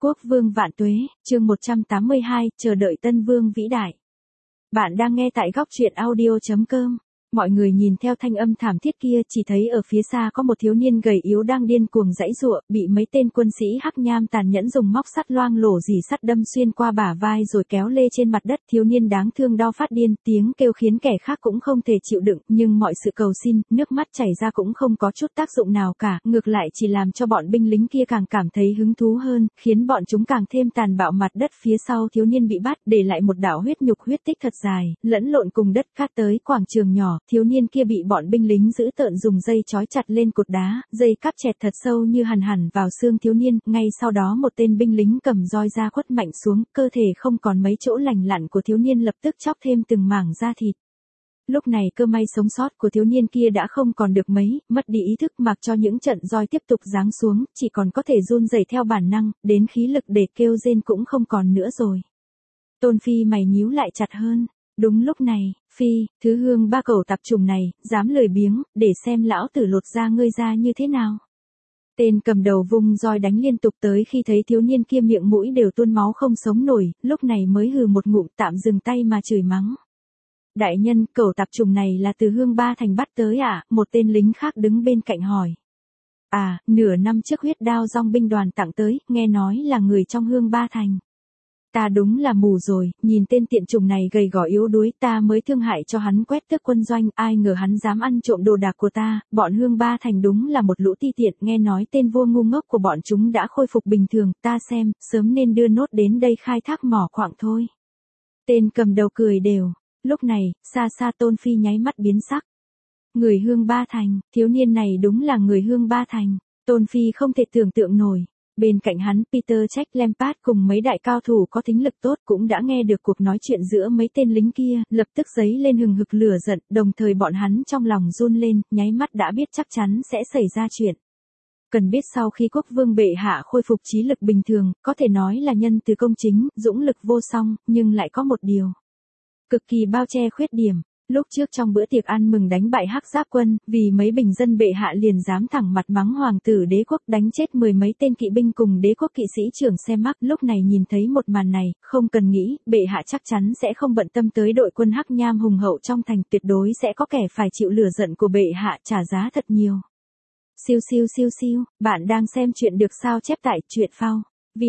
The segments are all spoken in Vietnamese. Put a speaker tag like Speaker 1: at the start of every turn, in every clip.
Speaker 1: Quốc vương vạn tuế, chương 182, chờ đợi tân vương vĩ đại. Bạn đang nghe tại góc truyện audio.com. Mọi người nhìn theo thanh âm thảm thiết kia chỉ thấy ở phía xa có một thiếu niên gầy yếu đang điên cuồng giãy giụa, bị mấy tên quân sĩ hắc nham tàn nhẫn dùng móc sắt loang lổ dỉ sắt đâm xuyên qua bả vai rồi kéo lê trên mặt đất. Thiếu niên đáng thương đau phát điên, tiếng kêu khiến kẻ khác cũng không thể chịu đựng, nhưng mọi sự cầu xin, nước mắt chảy ra cũng không có chút tác dụng nào cả, ngược lại chỉ làm cho bọn binh lính kia càng cảm thấy hứng thú hơn, khiến bọn chúng càng thêm tàn bạo. Mặt đất phía sau thiếu niên bị bắt, để lại một đạo huyết nhục huyết tích thật dài, lẫn lộn cùng đất cát tới quảng trường nhỏ. Thiếu niên kia bị bọn binh lính giữ tợn dùng dây trói chặt lên cột đá, dây cáp chẹt thật sâu như hằn hẳn vào xương thiếu niên. Ngay sau đó một tên binh lính cầm roi ra quất mạnh xuống, cơ thể không còn mấy chỗ lành lặn của thiếu niên lập tức chóc thêm từng mảng da thịt. Lúc này cơ may sống sót của thiếu niên kia đã không còn được mấy, mất đi ý thức, mặc cho những trận roi tiếp tục giáng xuống, chỉ còn có thể run rẩy theo bản năng, đến khí lực để kêu rên cũng không còn nữa rồi. Tôn Phi mày nhíu lại chặt hơn. Đúng lúc này, Phi, thứ hương ba cẩu tạp chủng này, dám lười biếng, để xem lão tử lột da ngươi ra như thế nào. Tên cầm đầu vung roi đánh liên tục tới khi thấy thiếu niên kia miệng mũi đều tuôn máu không sống nổi, lúc này mới hừ một ngụm tạm dừng tay mà chửi mắng. Đại nhân, cẩu tạp chủng này là từ Hương Ba Thành bắt tới à? Một tên lính khác đứng bên cạnh hỏi. À, nửa năm trước huyết đao dòng binh đoàn tặng tới, nghe nói là người trong Hương Ba Thành. Ta đúng là mù rồi, nhìn tên tiện chủng này gầy gò yếu đuối, ta mới thương hại cho hắn quét tước quân doanh, ai ngờ hắn dám ăn trộm đồ đạc của ta. Bọn Hương Ba Thành đúng là một lũ ti tiện, nghe nói tên vua ngu ngốc của bọn chúng đã khôi phục bình thường, ta xem, sớm nên đưa nốt đến đây khai thác mỏ quặng thôi. Tên cầm đầu cười đều. Lúc này, xa xa Tôn Phi nháy mắt biến sắc. Người Hương Ba Thành, thiếu niên này đúng là người Hương Ba Thành. Tôn Phi không thể tưởng tượng nổi. Bên cạnh hắn, Peter Check Lampard cùng mấy đại cao thủ có thính lực tốt cũng đã nghe được cuộc nói chuyện giữa mấy tên lính kia, lập tức dấy lên hừng hực lửa giận, đồng thời bọn hắn trong lòng run lên, nháy mắt đã biết chắc chắn sẽ xảy ra chuyện. Cần biết sau khi quốc vương bệ hạ khôi phục trí lực bình thường, có thể nói là nhân từ công chính, dũng lực vô song, nhưng lại có một điều. Cực kỳ bao che khuyết điểm. Lúc trước trong bữa tiệc ăn mừng đánh bại Hắc Giáp quân, vì mấy bình dân bệ hạ liền dám thẳng mặt mắng hoàng tử đế quốc, đánh chết 10 mấy tên kỵ binh cùng đế quốc kỵ sĩ trưởng xem mắc. Lúc này nhìn thấy một màn này, không cần nghĩ, bệ hạ chắc chắn sẽ không bận tâm tới đội quân Hắc Nham hùng hậu trong thành, tuyệt đối sẽ có kẻ phải chịu lửa giận của bệ hạ, trả giá thật nhiều. Siêu siêu siêu siêu, bạn đang xem chuyện được sao chép tại truyện phao.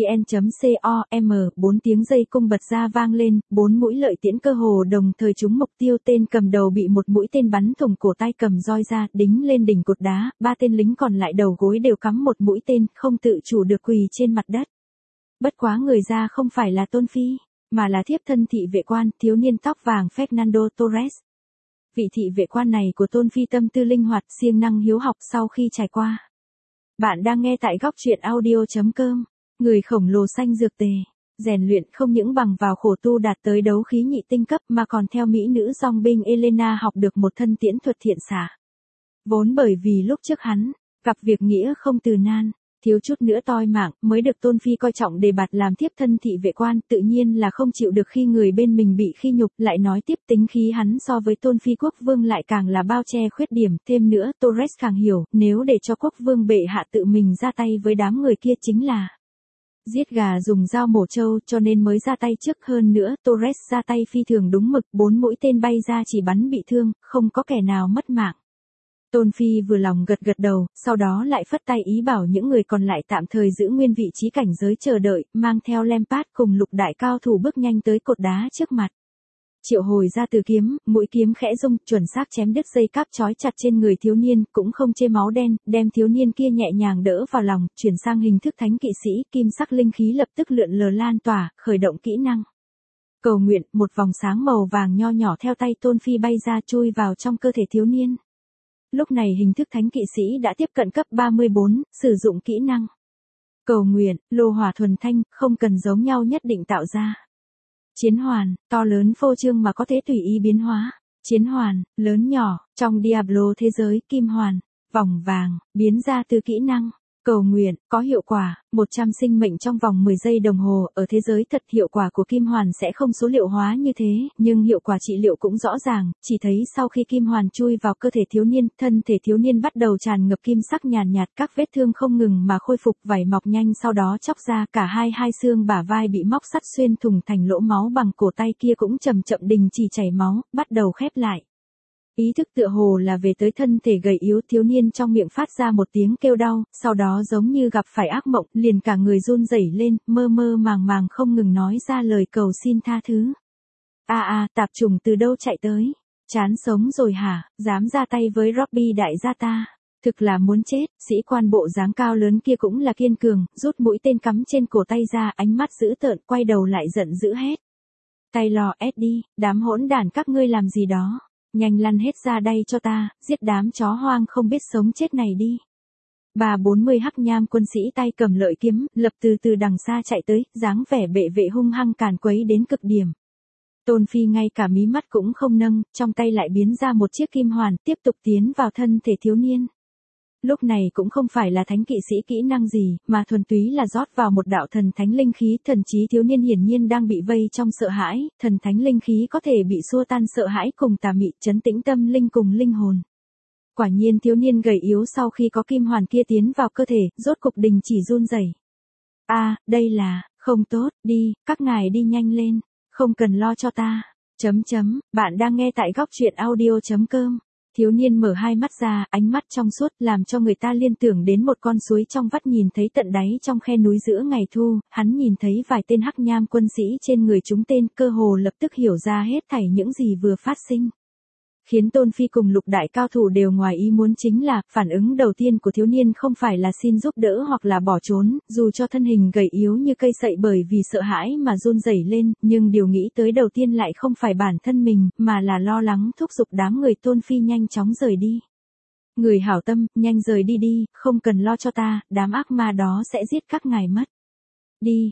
Speaker 1: vn.com, 4 tiếng dây cung bật ra vang lên, 4 mũi lợi tiễn cơ hồ đồng thời trúng mục tiêu. Tên cầm đầu bị một mũi tên bắn thủng cổ tay, cầm roi ra, đính lên đỉnh cột đá, 3 tên lính còn lại đầu gối đều cắm một mũi tên, không tự chủ được quỳ trên mặt đất. Bất quá người ra không phải là Tôn Phi, mà là thiếp thân thị vệ quan, thiếu niên tóc vàng Fernando Torres. Vị thị vệ quan này của Tôn Phi tâm tư linh hoạt, siêng năng hiếu học sau khi trải qua. Bạn đang nghe tại góc truyện audio.com. Người khổng lồ xanh dược tề, rèn luyện không những bằng vào khổ tu đạt tới đấu khí nhị tinh cấp mà còn theo mỹ nữ dòng binh Elena học được một thân tiễn thuật thiện xạ. Vốn bởi vì lúc trước hắn gặp việc nghĩa không từ nan, thiếu chút nữa toi mạng, mới được Tôn Phi coi trọng đề bạt làm thiếp thân thị vệ quan, tự nhiên là không chịu được khi người bên mình bị khi nhục. Lại nói tiếp, tính khí hắn so với Tôn Phi quốc vương lại càng là bao che khuyết điểm, thêm nữa Torres càng hiểu, nếu để cho quốc vương bệ hạ tự mình ra tay với đám người kia chính là giết gà dùng dao mổ trâu, cho nên mới ra tay trước. Hơn nữa, Torres ra tay phi thường đúng mực, 4 mũi tên bay ra chỉ bắn bị thương, không có kẻ nào mất mạng. Tôn Phi vừa lòng gật gật đầu, sau đó lại phất tay ý bảo những người còn lại tạm thời giữ nguyên vị trí cảnh giới chờ đợi, mang theo Lampard cùng lục đại cao thủ bước nhanh tới cột đá trước mặt. Triệu hồi ra từ kiếm, mũi kiếm khẽ rung, chuẩn xác chém đứt dây cáp trói chặt trên người thiếu niên, cũng không chê máu đen, đem thiếu niên kia nhẹ nhàng đỡ vào lòng, chuyển sang hình thức thánh kỵ sĩ, kim sắc linh khí lập tức lượn lờ lan tỏa, khởi động kỹ năng cầu nguyện. Một vòng sáng màu vàng nho nhỏ theo tay Tôn Phi bay ra, chui vào trong cơ thể thiếu niên. Lúc này hình thức thánh kỵ sĩ đã tiếp cận cấp 34, sử dụng kỹ năng cầu nguyện, lô hỏa thuần thanh, không cần giống nhau nhất định tạo ra. Chiến hoàn, to lớn phô trương mà có thể tùy ý biến hóa. Chiến hoàn, lớn nhỏ, trong Diablo thế giới, kim hoàn, vòng vàng, biến ra từ kỹ năng Cầu nguyện, có hiệu quả, 100 sinh mệnh trong vòng 10 giây đồng hồ, ở thế giới thật hiệu quả của kim hoàn sẽ không số liệu hóa như thế, nhưng hiệu quả trị liệu cũng rõ ràng, chỉ thấy sau khi kim hoàn chui vào cơ thể thiếu niên, thân thể thiếu niên bắt đầu tràn ngập kim sắc nhàn nhạt, các vết thương không ngừng mà khôi phục, vảy mọc nhanh sau đó chóc ra, cả hai xương bả vai bị móc sắt xuyên thủng thành lỗ máu bằng cổ tay kia cũng chậm chậm đình chỉ chảy máu, bắt đầu khép lại. Ý thức tựa hồ là về tới thân thể gầy yếu, thiếu niên trong miệng phát ra một tiếng kêu đau, sau đó giống như gặp phải ác mộng, liền cả người run rẩy lên, mơ mơ màng màng không ngừng nói ra lời cầu xin tha thứ. Tạp trùng từ đâu chạy tới? Chán sống rồi hả, dám ra tay với Robbie đại gia ta. Thực là muốn chết, sĩ quan bộ dáng cao lớn kia cũng là kiên cường, rút mũi tên cắm trên cổ tay ra, ánh mắt dữ tợn, quay đầu lại giận dữ hét. Taylor Eddie, đám hỗn đản các ngươi làm gì đó? Nhanh lăn hết ra đây cho ta, giết đám chó hoang không biết sống chết này đi. 40 hắc nham quân sĩ tay cầm lợi kiếm, lập từ đằng xa chạy tới, dáng vẻ bệ vệ hung hăng càn quấy đến cực điểm. Tôn Phi ngay cả mí mắt cũng không nâng, trong tay lại biến ra một chiếc kim hoàn, tiếp tục tiến vào thân thể thiếu niên. Lúc này cũng không phải là thánh kỵ sĩ kỹ năng gì, mà thuần túy là rót vào một đạo thần thánh linh khí, thần trí thiếu niên hiển nhiên đang bị vây trong sợ hãi, thần thánh linh khí có thể bị xua tan sợ hãi cùng tà mị, trấn tĩnh tâm linh cùng linh hồn. Quả nhiên thiếu niên gầy yếu sau khi có kim hoàn kia tiến vào cơ thể, rốt cục đình chỉ run rẩy. Đây là, không tốt, đi, các ngài đi nhanh lên, không cần lo cho ta. Bạn đang nghe tại góc truyện audio.com. Thiếu niên mở hai mắt ra, ánh mắt trong suốt, làm cho người ta liên tưởng đến một con suối trong vắt nhìn thấy tận đáy trong khe núi giữa ngày thu, hắn nhìn thấy vài tên hắc nham quân sĩ trên người chúng tên, cơ hồ lập tức hiểu ra hết thảy những gì vừa phát sinh. Khiến Tôn Phi cùng lục đại cao thủ đều ngoài ý muốn chính là, phản ứng đầu tiên của thiếu niên không phải là xin giúp đỡ hoặc là bỏ trốn, dù cho thân hình gầy yếu như cây sậy bởi vì sợ hãi mà run rẩy lên, nhưng điều nghĩ tới đầu tiên lại không phải bản thân mình, mà là lo lắng thúc giục đám người Tôn Phi nhanh chóng rời đi. Người hảo tâm, nhanh rời đi đi, không cần lo cho ta, đám ác ma đó sẽ giết các ngài mất. Đi,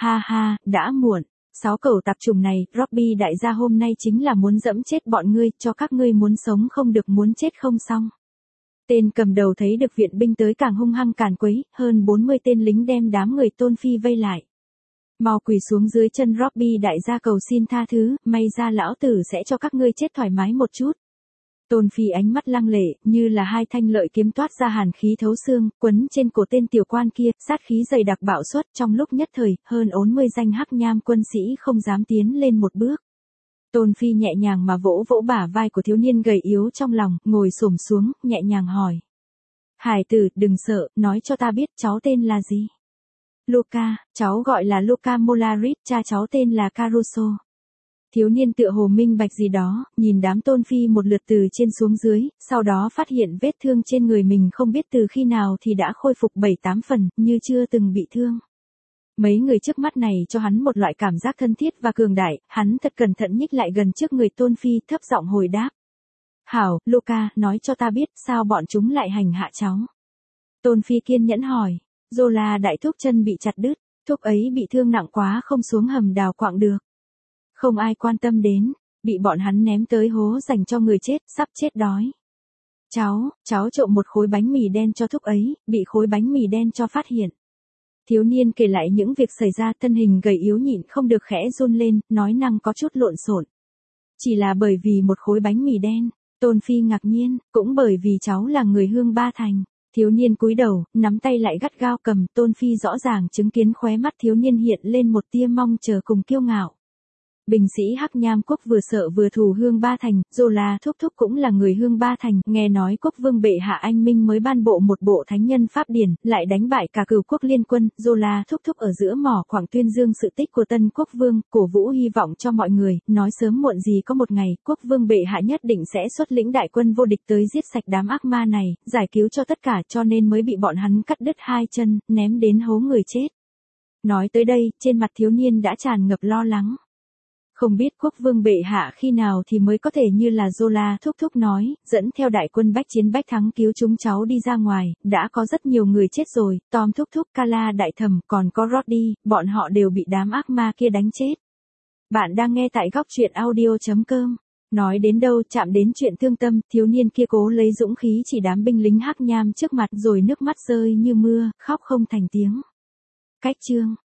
Speaker 1: ha, đã muộn. 6 cẩu tạp trùng này, Robbie đại gia hôm nay chính là muốn dẫm chết bọn ngươi, cho các ngươi muốn sống không được muốn chết không xong. Tên cầm đầu thấy được viện binh tới càng hung hăng càn quấy, hơn 40 tên lính đem đám người Tôn Phi vây lại. Mau quỳ xuống dưới chân Robbie đại gia cầu xin tha thứ, may ra lão tử sẽ cho các ngươi chết thoải mái một chút. Tôn Phi ánh mắt lăng lệ, như là hai thanh lợi kiếm toát ra hàn khí thấu xương, quấn trên cổ tên tiểu quan kia, sát khí dày đặc bạo xuất, trong lúc nhất thời, hơn 40 danh hắc nham quân sĩ không dám tiến lên một bước. Tôn Phi nhẹ nhàng mà vỗ bả vai của thiếu niên gầy yếu trong lòng, ngồi xổm xuống, nhẹ nhàng hỏi. Hải tử, đừng sợ, nói cho ta biết cháu tên là gì? Luca, cháu gọi là Luca Molarit, cha cháu tên là Caruso. Thiếu niên tựa hồ minh bạch gì đó, nhìn đám Tôn Phi một lượt từ trên xuống dưới, sau đó phát hiện vết thương trên người mình không biết từ khi nào thì đã khôi phục 7-8 phần, như chưa từng bị thương. Mấy người trước mắt này cho hắn một loại cảm giác thân thiết và cường đại, hắn thật cẩn thận nhích lại gần trước người Tôn Phi, thấp giọng hồi đáp. Hảo, Luca, nói cho ta biết sao bọn chúng lại hành hạ cháu. Tôn Phi kiên nhẫn hỏi, Zola đại thúc chân bị chặt đứt, thúc ấy bị thương nặng quá không xuống hầm đào quạng được. Không ai quan tâm đến, bị bọn hắn ném tới hố dành cho người chết, sắp chết đói. Cháu trộm một khối bánh mì đen cho thúc ấy, bị khối bánh mì đen cho phát hiện. Thiếu niên kể lại những việc xảy ra, thân hình gầy yếu nhịn không được khẽ run lên, nói năng có chút lộn xộn. Chỉ là bởi vì một khối bánh mì đen, Tôn Phi ngạc nhiên, cũng bởi vì cháu là người Hương Ba Thành. Thiếu niên cúi đầu, nắm tay lại gắt gao cầm, Tôn Phi rõ ràng chứng kiến khóe mắt thiếu niên hiện lên một tia mong chờ cùng kiêu ngạo. Bình sĩ Hắc Nham Quốc vừa sợ vừa thù Hương Ba Thành, Zola thúc thúc cũng là người Hương Ba Thành, nghe nói quốc vương bệ hạ anh minh mới ban bộ một bộ thánh nhân pháp điển, lại đánh bại cả cửu quốc liên quân, Zola thúc thúc ở giữa mỏ khoảng tuyên dương sự tích của tân quốc vương, cổ vũ hy vọng cho mọi người, nói sớm muộn gì có một ngày, quốc vương bệ hạ nhất định sẽ xuất lĩnh đại quân vô địch tới giết sạch đám ác ma này, giải cứu cho tất cả, cho nên mới bị bọn hắn cắt đứt hai chân, ném đến hố người chết. Nói tới đây, trên mặt thiếu niên đã tràn ngập lo lắng. Không biết quốc vương bệ hạ khi nào thì mới có thể như là Zola thúc thúc nói, dẫn theo đại quân bách chiến bách thắng cứu chúng cháu đi ra ngoài, đã có rất nhiều người chết rồi, Tom thúc thúc, Kala đại thẩm, còn có Roddy, bọn họ đều bị đám ác ma kia đánh chết. Bạn đang nghe tại góc truyện audio.com. Nói đến đâu chạm đến chuyện thương tâm, thiếu niên kia cố lấy dũng khí chỉ đám binh lính hắc nham trước mặt rồi nước mắt rơi như mưa, khóc không thành tiếng. Cách chương